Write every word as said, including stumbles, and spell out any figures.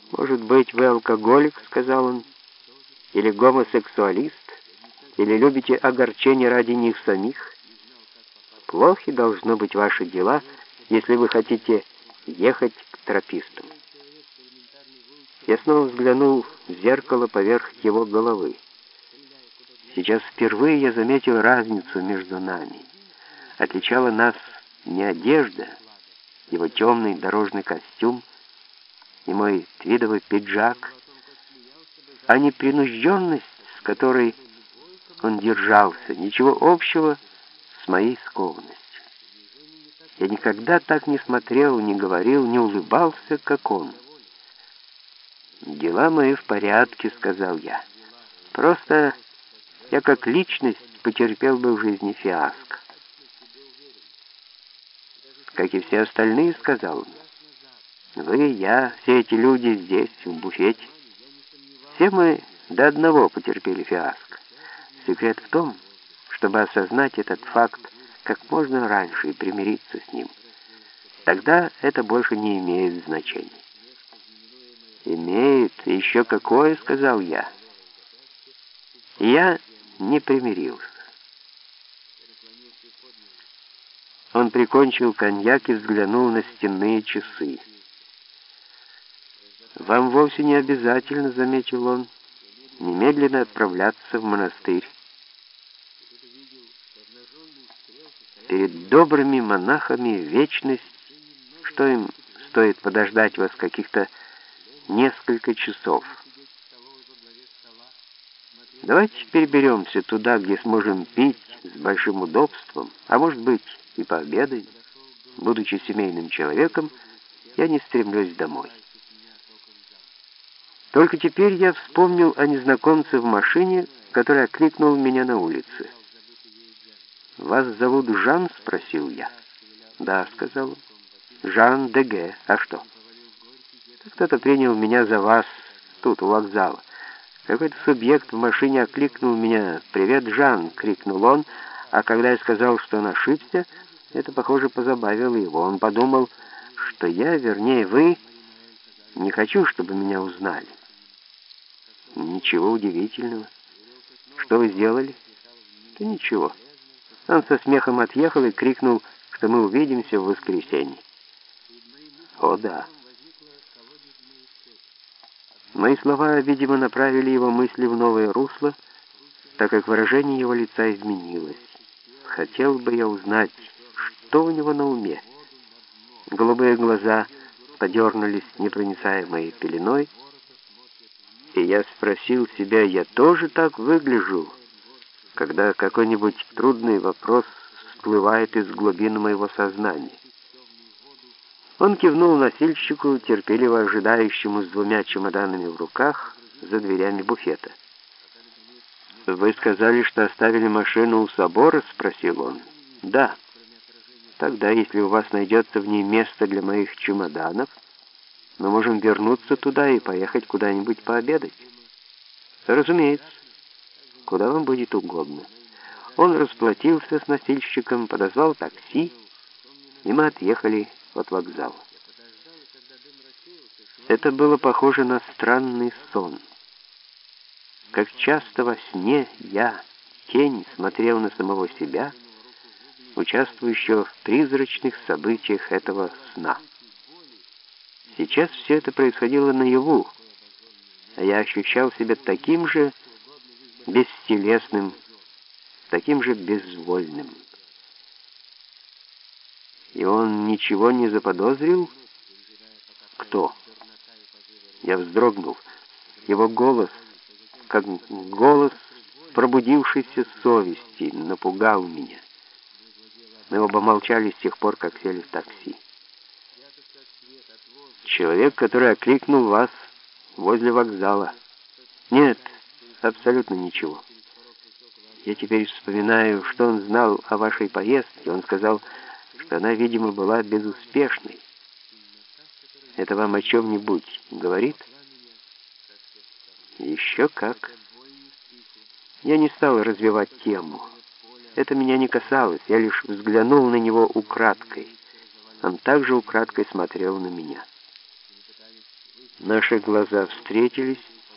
«Может быть, вы алкоголик», — сказал он, — «или гомосексуалист, или любите огорчение ради них самих? Плохи должно быть ваши дела, если вы хотите ехать к тропистам». Я снова взглянул в зеркало поверх его головы. Сейчас впервые я заметил разницу между нами. Отличала нас не одежда, его темный дорожный костюм и мой твидовый пиджак, а непринужденность, с которой он держался, ничего общего с моей скованностью. Я никогда так не смотрел, не говорил, не улыбался, как он. «Дела мои в порядке», — сказал я. «Просто я как личность потерпел бы в жизни фиаско». «Как и все остальные», — сказал он. «Вы, я, все эти люди здесь, в буфете. Все мы до одного потерпели фиаско. Секрет в том, чтобы осознать этот факт как можно раньше и примириться с ним. Тогда это больше не имеет значения». «Имеет, еще какое», — сказал я. И я не примирился. Он прикончил коньяк и взглянул на стенные часы. «Вам вовсе не обязательно, — заметил он, — немедленно отправляться в монастырь. Перед добрыми монахами вечность, что им стоит подождать вас каких-то несколько часов. Давайте переберемся туда, где сможем пить с большим удобством, а может быть и пообедаем. Будучи семейным человеком, я не стремлюсь домой». Только теперь я вспомнил о незнакомце в машине, который окликнул меня на улице. «Вас зовут Жан?» — спросил я. «Да», — сказал он. «Жан Деге. А что?» «Кто-то принял меня за вас тут, у вокзала. Какой-то субъект в машине окликнул меня. «Привет, Жан!» — крикнул он, а когда я сказал, что он ошибся, это, похоже, позабавило его. Он подумал, что я, вернее, вы, не хочу, чтобы меня узнали. «Ничего удивительного. Что вы сделали?» «Да ничего». Он со смехом отъехал и крикнул, что мы увидимся в воскресенье. «О, да». Мои слова, видимо, направили его мысли в новое русло, так как выражение его лица изменилось. Хотел бы я узнать, что у него на уме. Голубые глаза подернулись непроницаемой пеленой, и я спросил себя, я тоже так выгляжу, когда какой-нибудь трудный вопрос всплывает из глубин моего сознания. Он кивнул носильщику, терпеливо ожидающему с двумя чемоданами в руках за дверями буфета. «Вы сказали, что оставили машину у собора?» — спросил он. «Да. Тогда, если у вас найдется в ней место для моих чемоданов, мы можем вернуться туда и поехать куда-нибудь пообедать». «Разумеется. Куда вам будет угодно». Он расплатился с носильщиком, подозвал такси, и мы отъехали от вокзала. Это было похоже на странный сон. Как часто во сне я, тень, смотрел на самого себя, участвующего в призрачных событиях этого сна. Сейчас все это происходило наяву, а я ощущал себя таким же бестелесным, таким же безвольным. И он ничего не заподозрил? Кто? Я вздрогнул. Его голос, как голос пробудившейся совести, напугал меня. Мы оба молчали с тех пор, как сели в такси. «Человек, который окликнул вас возле вокзала». «Нет, абсолютно ничего. Я теперь вспоминаю, что он знал о вашей поездке. Он сказал, что она, видимо, была безуспешной. Это вам о чем-нибудь говорит?» «Еще как». Я не стал развивать тему. Это меня не касалось. Я лишь взглянул на него украдкой. Он также украдкой смотрел на меня. Наши глаза встретились,